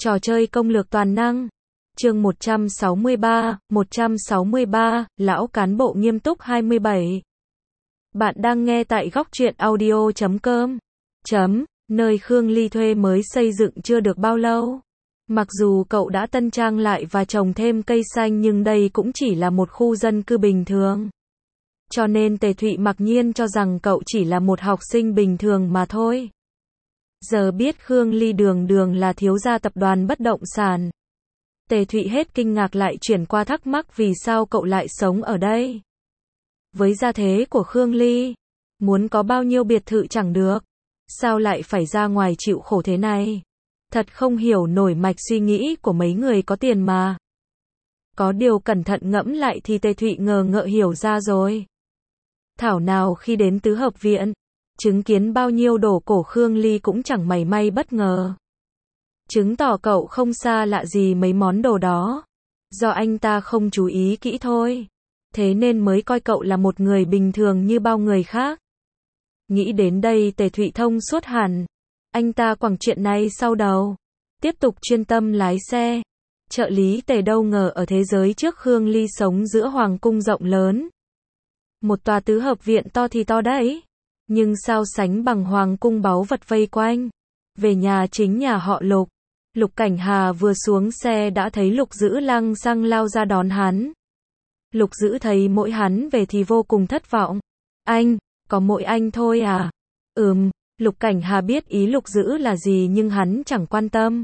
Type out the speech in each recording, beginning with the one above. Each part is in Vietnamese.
Trò chơi công lược toàn năng. Chương 163, Lão cán bộ nghiêm túc 27. Bạn đang nghe tại góc truyện audio.com. Nơi Khương Ly thuê mới xây dựng chưa được bao lâu. Mặc dù cậu đã tân trang lại và trồng thêm cây xanh nhưng đây cũng chỉ là một khu dân cư bình thường. Cho nên Tề Thụy mặc nhiên cho rằng cậu chỉ là một học sinh bình thường mà thôi. Giờ biết Khương Ly đường đường là thiếu gia tập đoàn bất động sản. Tề Thụy hết kinh ngạc lại chuyển qua thắc mắc vì sao cậu lại sống ở đây. Với gia thế của Khương Ly, muốn có bao nhiêu biệt thự chẳng được. Sao lại phải ra ngoài chịu khổ thế này? Thật không hiểu nổi mạch suy nghĩ của mấy người có tiền mà. Có điều cẩn thận ngẫm lại thì Tề Thụy ngờ ngợ hiểu ra rồi. Thảo nào khi đến tứ hợp viện, chứng kiến bao nhiêu đồ cổ Khương Ly cũng chẳng mảy may bất ngờ. Chứng tỏ cậu không xa lạ gì mấy món đồ đó. Do anh ta không chú ý kỹ thôi. Thế nên mới coi cậu là một người bình thường như bao người khác. Nghĩ đến đây Tề Thụy thông suốt hẳn. Anh ta quẳng chuyện này sau đầu. Tiếp tục chuyên tâm lái xe. Trợ lý Tề đâu ngờ ở thế giới trước Khương Ly sống giữa hoàng cung rộng lớn. Một tòa tứ hợp viện to thì to đấy. Nhưng sao sánh bằng hoàng cung báu vật vây quanh. Về nhà chính nhà họ Lục. Lục Cảnh Hà vừa xuống xe đã thấy Lục Dữ lăng xăng lao ra đón hắn. Lục Dữ thấy mỗi hắn về thì vô cùng thất vọng. Anh, có mỗi anh thôi à? Lục Cảnh Hà biết ý Lục Dữ là gì nhưng hắn chẳng quan tâm.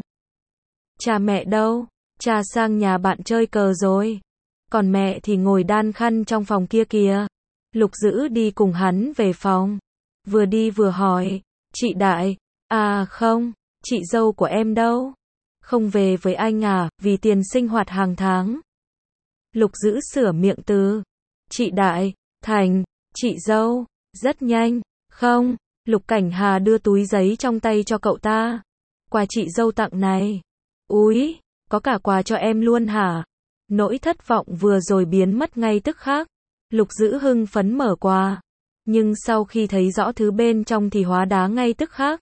Cha mẹ đâu? Cha sang nhà bạn chơi cờ rồi. Còn mẹ thì ngồi đan khăn trong phòng kia kìa. Lục Dữ đi cùng hắn về phòng. Vừa đi vừa hỏi, chị Đại, à không, chị dâu của em đâu? Không về với anh à, vì tiền sinh hoạt hàng tháng. Lục Dữ sửa miệng từ, chị Đại, thành, chị dâu, rất nhanh, không, Lục Cảnh Hà đưa túi giấy trong tay cho cậu ta. Quà chị dâu tặng này. Úi, có cả quà cho em luôn hả? Nỗi thất vọng vừa rồi biến mất ngay tức khắc. Lục Dữ hưng phấn mở quà. Nhưng sau khi thấy rõ thứ bên trong thì hóa đá ngay tức khắc.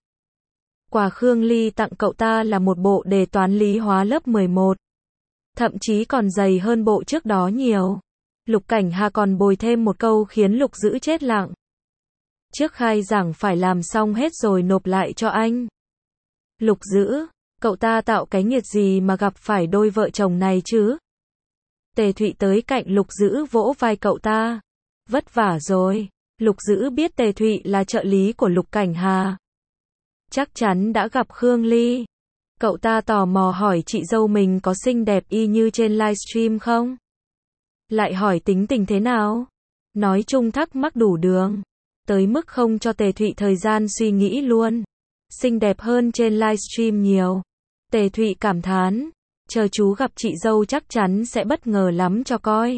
Quà Khương Ly tặng cậu ta là một bộ đề toán lý hóa lớp 11. Thậm chí còn dày hơn bộ trước đó nhiều. Lục Cảnh Hà còn bồi thêm một câu khiến Lục Dữ chết lặng. Trước khai giảng phải làm xong hết rồi nộp lại cho anh. Lục Dữ, cậu ta tạo cái nghiệt gì mà gặp phải đôi vợ chồng này chứ? Tề Thụy tới cạnh Lục Dữ vỗ vai cậu ta. Vất vả rồi. Lục Dữ biết Tề Thụy là trợ lý của Lục Cảnh Hà. Chắc chắn đã gặp Khương Ly. Cậu ta tò mò hỏi chị dâu mình có xinh đẹp y như trên livestream không? Lại hỏi tính tình thế nào? Nói chung thắc mắc đủ đường. Tới mức không cho Tề Thụy thời gian suy nghĩ luôn. Xinh đẹp hơn trên livestream nhiều. Tề Thụy cảm thán. Chờ chú gặp chị dâu chắc chắn sẽ bất ngờ lắm cho coi.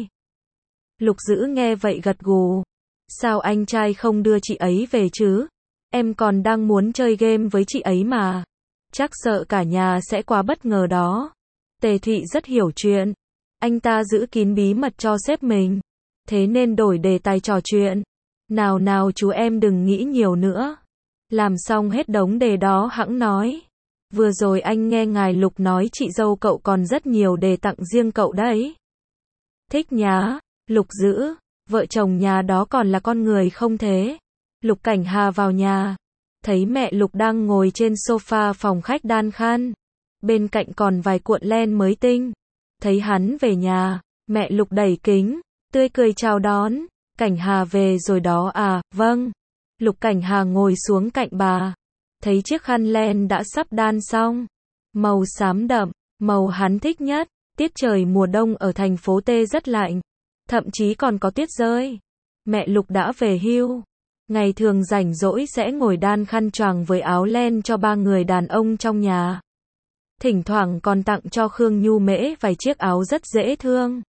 Lục Dữ nghe vậy gật gù. Sao anh trai không đưa chị ấy về chứ? Em còn đang muốn chơi game với chị ấy mà. Chắc sợ cả nhà sẽ quá bất ngờ đó. Tề Thụy rất hiểu chuyện. Anh ta giữ kín bí mật cho sếp mình. Thế nên đổi đề tài trò chuyện. Nào chú em đừng nghĩ nhiều nữa. Làm xong hết đống đề đó hẵng nói. Vừa rồi anh nghe ngài Lục nói chị dâu cậu còn rất nhiều đề tặng riêng cậu đấy. Thích nhá, Lục Dữ, vợ chồng nhà đó còn là con người không thế? Lục Cảnh Hà vào nhà, thấy mẹ Lục đang ngồi trên sofa phòng khách đan khăn. Bên cạnh còn vài cuộn len mới tinh. Thấy hắn về nhà, mẹ Lục đẩy kính, tươi cười chào đón. Cảnh Hà về rồi đó à, vâng. Lục Cảnh Hà ngồi xuống cạnh bà. Thấy chiếc khăn len đã sắp đan xong. Màu xám đậm, màu hắn thích nhất. Tiết trời mùa đông ở thành phố T rất lạnh. Thậm chí còn có tuyết rơi. Mẹ Lục đã về hưu. Ngày thường rảnh rỗi sẽ ngồi đan khăn choàng với áo len cho ba người đàn ông trong nhà. Thỉnh thoảng còn tặng cho Khương Nhu Mễ vài chiếc áo rất dễ thương.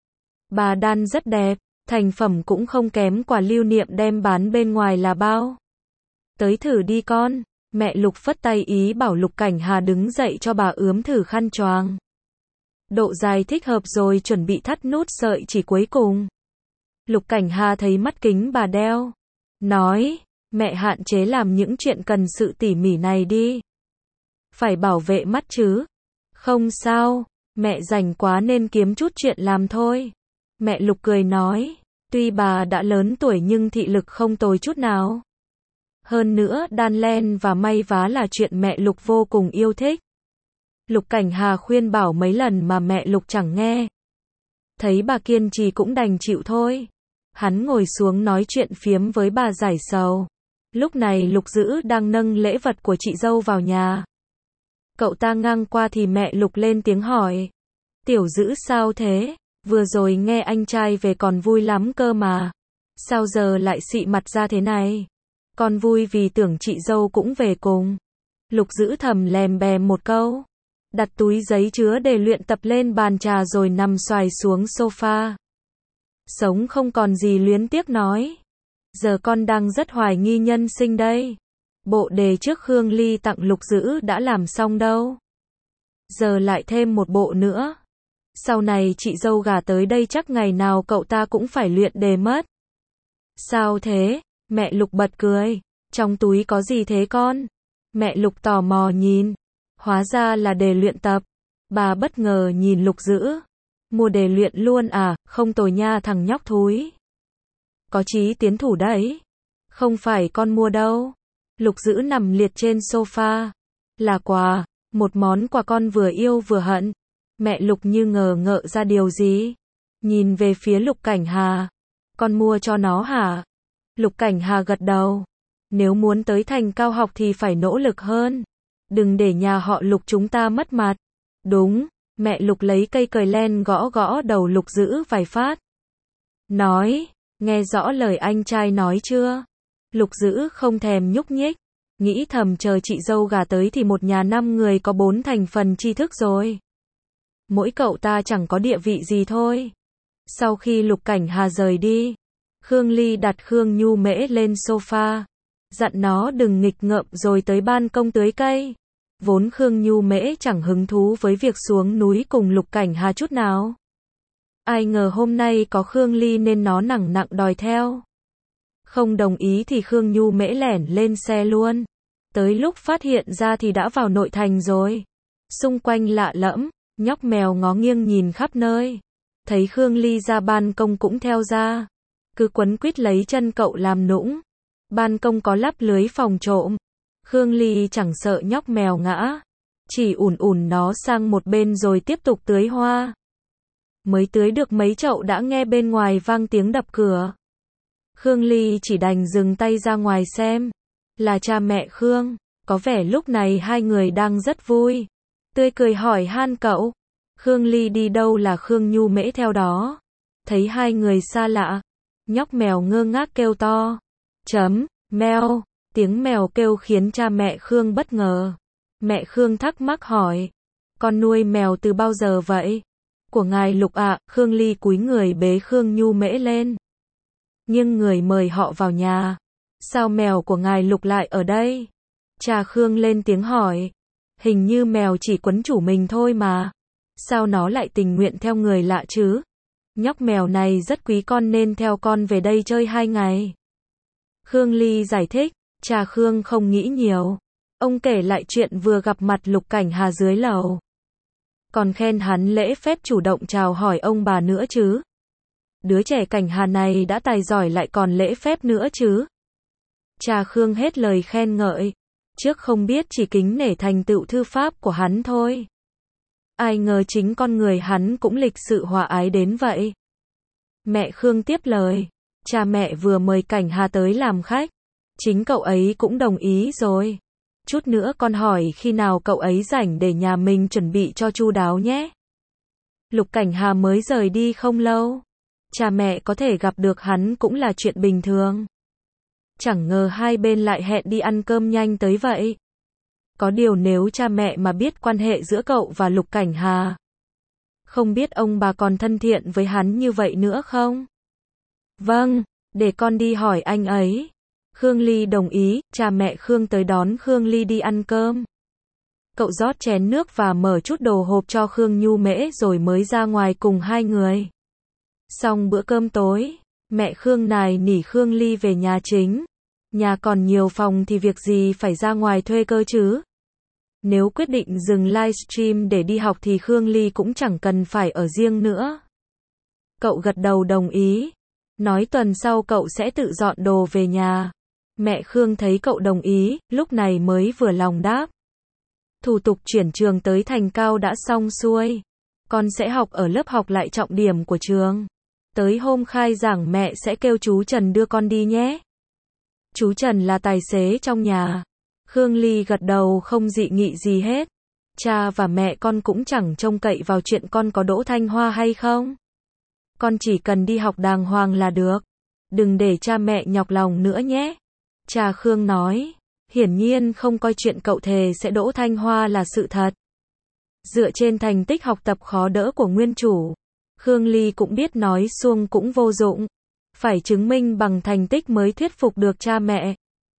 Bà đan rất đẹp, thành phẩm cũng không kém quà lưu niệm đem bán bên ngoài là bao. Tới thử đi con. Mẹ Lục phất tay ý bảo Lục Cảnh Hà đứng dậy cho bà ướm thử khăn choàng. Độ dài thích hợp rồi chuẩn bị thắt nút sợi chỉ cuối cùng. Lục Cảnh Hà thấy mắt kính bà đeo. Nói, mẹ hạn chế làm những chuyện cần sự tỉ mỉ này đi. Phải bảo vệ mắt chứ. Không sao, mẹ rảnh quá nên kiếm chút chuyện làm thôi. Mẹ Lục cười nói, tuy bà đã lớn tuổi nhưng thị lực không tồi chút nào. Hơn nữa đan len và may vá là chuyện mẹ Lục vô cùng yêu thích. Lục Cảnh Hà khuyên bảo mấy lần mà mẹ Lục chẳng nghe. Thấy bà kiên trì cũng đành chịu thôi. Hắn ngồi xuống nói chuyện phiếm với bà giải sầu. Lúc này Lục Dữ đang nâng lễ vật của chị dâu vào nhà. Cậu ta ngang qua thì mẹ Lục lên tiếng hỏi. Tiểu Dữ sao thế? Vừa rồi nghe anh trai về còn vui lắm cơ mà. Sao giờ lại xị mặt ra thế này? Con vui vì tưởng chị dâu cũng về cùng. Lục Dữ thầm lèm bèm một câu. Đặt túi giấy chứa để luyện tập lên bàn trà rồi nằm xoài xuống sofa. Sống không còn gì luyến tiếc nói. Giờ con đang rất hoài nghi nhân sinh đây. Bộ đề trước Khương Ly tặng Lục Dữ đã làm xong đâu. Giờ lại thêm một bộ nữa. Sau này chị dâu gả tới đây chắc ngày nào cậu ta cũng phải luyện đề mất. Sao thế? Mẹ Lục bật cười. Trong túi có gì thế con? Mẹ Lục tò mò nhìn. Hóa ra là đề luyện tập. Bà bất ngờ nhìn Lục Dữ. Mua đề luyện luôn à? Không tồi nha thằng nhóc thúi. Có chí tiến thủ đấy. Không phải con mua đâu. Lục Dữ nằm liệt trên sofa. Là quà. Một món quà con vừa yêu vừa hận. Mẹ Lục như ngờ ngợ ra điều gì. Nhìn về phía Lục Cảnh Hà. Con mua cho nó hả? Lục Cảnh Hà gật đầu. Nếu muốn tới thành cao học thì phải nỗ lực hơn. Đừng để nhà họ Lục chúng ta mất mặt. Đúng. Mẹ Lục lấy cây cời len gõ gõ đầu Lục Dữ vài phát. Nói. Nghe rõ lời anh trai nói chưa? Lục Dữ không thèm nhúc nhích. Nghĩ thầm chờ chị dâu gả tới thì một nhà 5 người có 4 thành phần tri thức rồi. Mỗi cậu ta chẳng có địa vị gì thôi. Sau khi Lục Cảnh Hà rời đi, Khương Ly đặt Khương Nhu Mễ lên sofa. Dặn nó đừng nghịch ngợm rồi tới ban công tưới cây. Vốn Khương Nhu Mễ chẳng hứng thú với việc xuống núi cùng Lục Cảnh Hà chút nào. Ai ngờ hôm nay có Khương Ly nên nó nằng nặc đòi theo. Không đồng ý thì Khương Nhu Mễ lẻn lên xe luôn. Tới lúc phát hiện ra thì đã vào nội thành rồi. Xung quanh lạ lẫm, nhóc mèo ngó nghiêng nhìn khắp nơi. Thấy Khương Ly ra ban công cũng theo ra. Cứ quấn quýt lấy chân cậu làm nũng. Ban công có lắp lưới phòng trộm. Khương Ly chẳng sợ nhóc mèo ngã. Chỉ ủn ủn nó sang một bên rồi tiếp tục tưới hoa. Mới tưới được mấy chậu đã nghe bên ngoài vang tiếng đập cửa. Khương Ly chỉ đành dừng tay ra ngoài xem. Là cha mẹ Khương. Có vẻ lúc này hai người đang rất vui. Tươi cười hỏi han cậu. Khương Ly đi đâu là Khương Nhu Mễ theo đó. Thấy hai người xa lạ. Nhóc mèo ngơ ngác kêu to. Mèo. Tiếng mèo kêu khiến cha mẹ Khương bất ngờ. Mẹ Khương thắc mắc hỏi. Con nuôi mèo từ bao giờ vậy? Của ngài Lục ạ. Khương Ly cúi người bế Khương Nhu Mễ lên. Nhưng người mời họ vào nhà. Sao mèo của ngài Lục lại ở đây? Cha Khương lên tiếng hỏi. Hình như mèo chỉ quấn chủ mình thôi mà. Sao nó lại tình nguyện theo người lạ chứ? Nhóc mèo này rất quý con nên theo con về đây chơi 2 ngày. Khương Ly giải thích. Cha Khương không nghĩ nhiều. Ông kể lại chuyện vừa gặp mặt Lục Cảnh Hà dưới lầu. Còn khen hắn lễ phép chủ động chào hỏi ông bà nữa chứ. Đứa trẻ Cảnh Hà này đã tài giỏi lại còn lễ phép nữa chứ. Cha Khương hết lời khen ngợi. Trước không biết chỉ kính nể thành tựu thư pháp của hắn thôi. Ai ngờ chính con người hắn cũng lịch sự hòa ái đến vậy. Mẹ Khương tiếp lời. Cha mẹ vừa mời Cảnh Hà tới làm khách. Chính cậu ấy cũng đồng ý rồi. Chút nữa con hỏi khi nào cậu ấy rảnh để nhà mình chuẩn bị cho chu đáo nhé. Lục Cảnh Hà mới rời đi không lâu. Cha mẹ có thể gặp được hắn cũng là chuyện bình thường. Chẳng ngờ hai bên lại hẹn đi ăn cơm nhanh tới vậy. Có điều nếu cha mẹ mà biết quan hệ giữa cậu và Lục Cảnh Hà. Không biết ông bà còn thân thiện với hắn như vậy nữa không? Vâng, để con đi hỏi anh ấy. Khương Ly đồng ý, cha mẹ Khương tới đón Khương Ly đi ăn cơm. Cậu rót chén nước và mở chút đồ hộp cho Khương Nhu Mễ rồi mới ra ngoài cùng hai người. Xong bữa cơm tối, mẹ Khương nài nỉ Khương Ly về nhà chính. Nhà còn nhiều phòng thì việc gì phải ra ngoài thuê cơ chứ. Nếu quyết định dừng livestream để đi học thì Khương Ly cũng chẳng cần phải ở riêng nữa. Cậu gật đầu đồng ý. Nói tuần sau cậu sẽ tự dọn đồ về nhà. Mẹ Khương thấy cậu đồng ý, lúc này mới vừa lòng đáp. Thủ tục chuyển trường tới Thành Cao đã xong xuôi. Con sẽ học ở lớp học lại trọng điểm của trường. Tới hôm khai giảng mẹ sẽ kêu chú Trần đưa con đi nhé. Chú Trần là tài xế trong nhà. Khương Ly gật đầu không dị nghị gì hết. Cha và mẹ con cũng chẳng trông cậy vào chuyện con có đỗ Thanh Hoa hay không. Con chỉ cần đi học đàng hoàng là được. Đừng để cha mẹ nhọc lòng nữa nhé. Cha Khương nói. Hiển nhiên không coi chuyện cậu thề sẽ đỗ Thanh Hoa là sự thật. Dựa trên thành tích học tập khó đỡ của nguyên chủ, Khương Ly cũng biết nói suông cũng vô dụng. Phải chứng minh bằng thành tích mới thuyết phục được cha mẹ.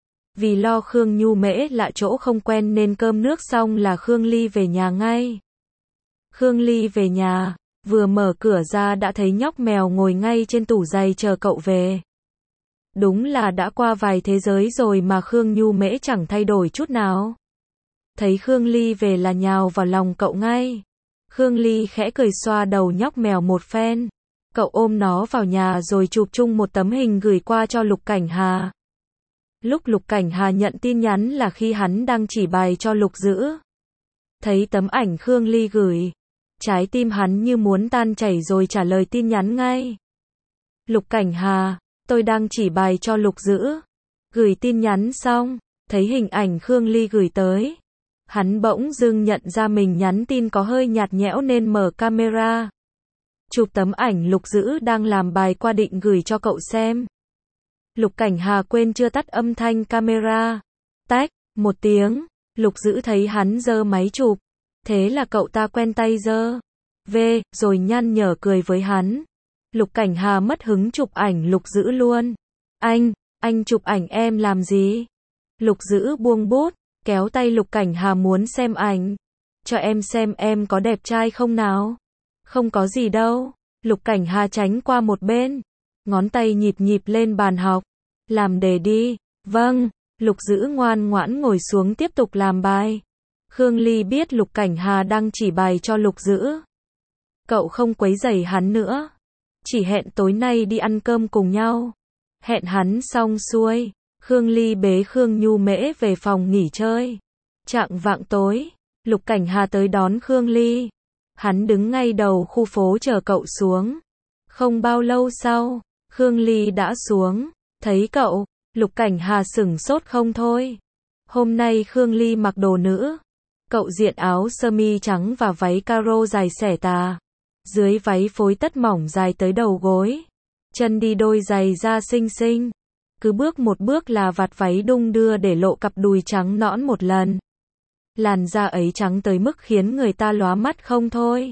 Vì lo Khương Nhu Mễ lạ chỗ không quen nên cơm nước xong là Khương Ly về nhà ngay. Khương Ly về nhà, vừa mở cửa ra đã thấy nhóc mèo ngồi ngay trên tủ giày chờ cậu về. Đúng là đã qua vài thế giới rồi mà Khương Nhu Mễ chẳng thay đổi chút nào. Thấy Khương Ly về là nhào vào lòng cậu ngay. Khương Ly khẽ cười xoa đầu nhóc mèo một phen. Cậu ôm nó vào nhà rồi chụp chung một tấm hình gửi qua cho Lục Cảnh Hà. Lúc Lục Cảnh Hà nhận tin nhắn là khi hắn đang chỉ bài cho Lục Dữ. Thấy tấm ảnh Khương Ly gửi, trái tim hắn như muốn tan chảy rồi trả lời tin nhắn ngay. Lục Cảnh Hà, tôi đang chỉ bài cho Lục Dữ. Gửi tin nhắn xong, thấy hình ảnh Khương Ly gửi tới. Hắn bỗng dưng nhận ra mình nhắn tin có hơi nhạt nhẽo nên mở camera. Chụp tấm ảnh Lục Dữ đang làm bài qua định gửi cho cậu xem. Lục Cảnh Hà quên chưa tắt âm thanh camera. Tách, một tiếng, Lục Dữ thấy hắn giơ máy chụp. Thế là cậu ta quen tay giơ về, rồi nhăn nhở cười với hắn. Lục Cảnh Hà mất hứng chụp ảnh Lục Dữ luôn. Anh chụp ảnh em làm gì? Lục Dữ buông bút, kéo tay Lục Cảnh Hà muốn xem ảnh. Cho em xem em có đẹp trai không nào? Không có gì đâu. Lục Cảnh Hà tránh qua một bên. Ngón tay nhịp nhịp lên bàn học. Làm đề đi. Vâng. Lục Dữ ngoan ngoãn ngồi xuống tiếp tục làm bài. Khương Ly biết Lục Cảnh Hà đang chỉ bài cho Lục Dữ. Cậu không quấy rầy hắn nữa. Chỉ hẹn tối nay đi ăn cơm cùng nhau. Hẹn hắn xong xuôi, Khương Ly bế Khương Nhu Mễ về phòng nghỉ chơi. Chạng vạng tối, Lục Cảnh Hà tới đón Khương Ly. Hắn đứng ngay đầu khu phố chờ cậu xuống. Không bao lâu sau, Khương Ly đã xuống. Thấy cậu, Lục Cảnh Hà sửng sốt không thôi. Hôm nay Khương Ly mặc đồ nữ. Cậu diện áo sơ mi trắng và váy caro dài xẻ tà. Dưới váy phối tất mỏng dài tới đầu gối. Chân đi đôi giày da xinh xinh. Cứ bước một bước là vạt váy đung đưa để lộ cặp đùi trắng nõn một lần. Làn da ấy trắng tới mức khiến người ta lóa mắt không thôi.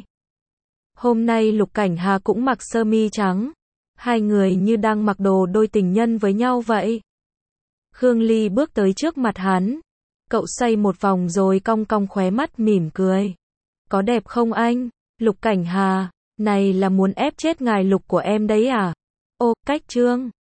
Hôm nay Lục Cảnh Hà cũng mặc sơ mi trắng. Hai người như đang mặc đồ đôi tình nhân với nhau vậy. Khương Ly bước tới trước mặt hắn. Cậu xoay một vòng rồi cong cong khóe mắt mỉm cười. Có đẹp không anh? Lục Cảnh Hà, này là muốn ép chết ngài Lục của em đấy à? Ô, cách trương.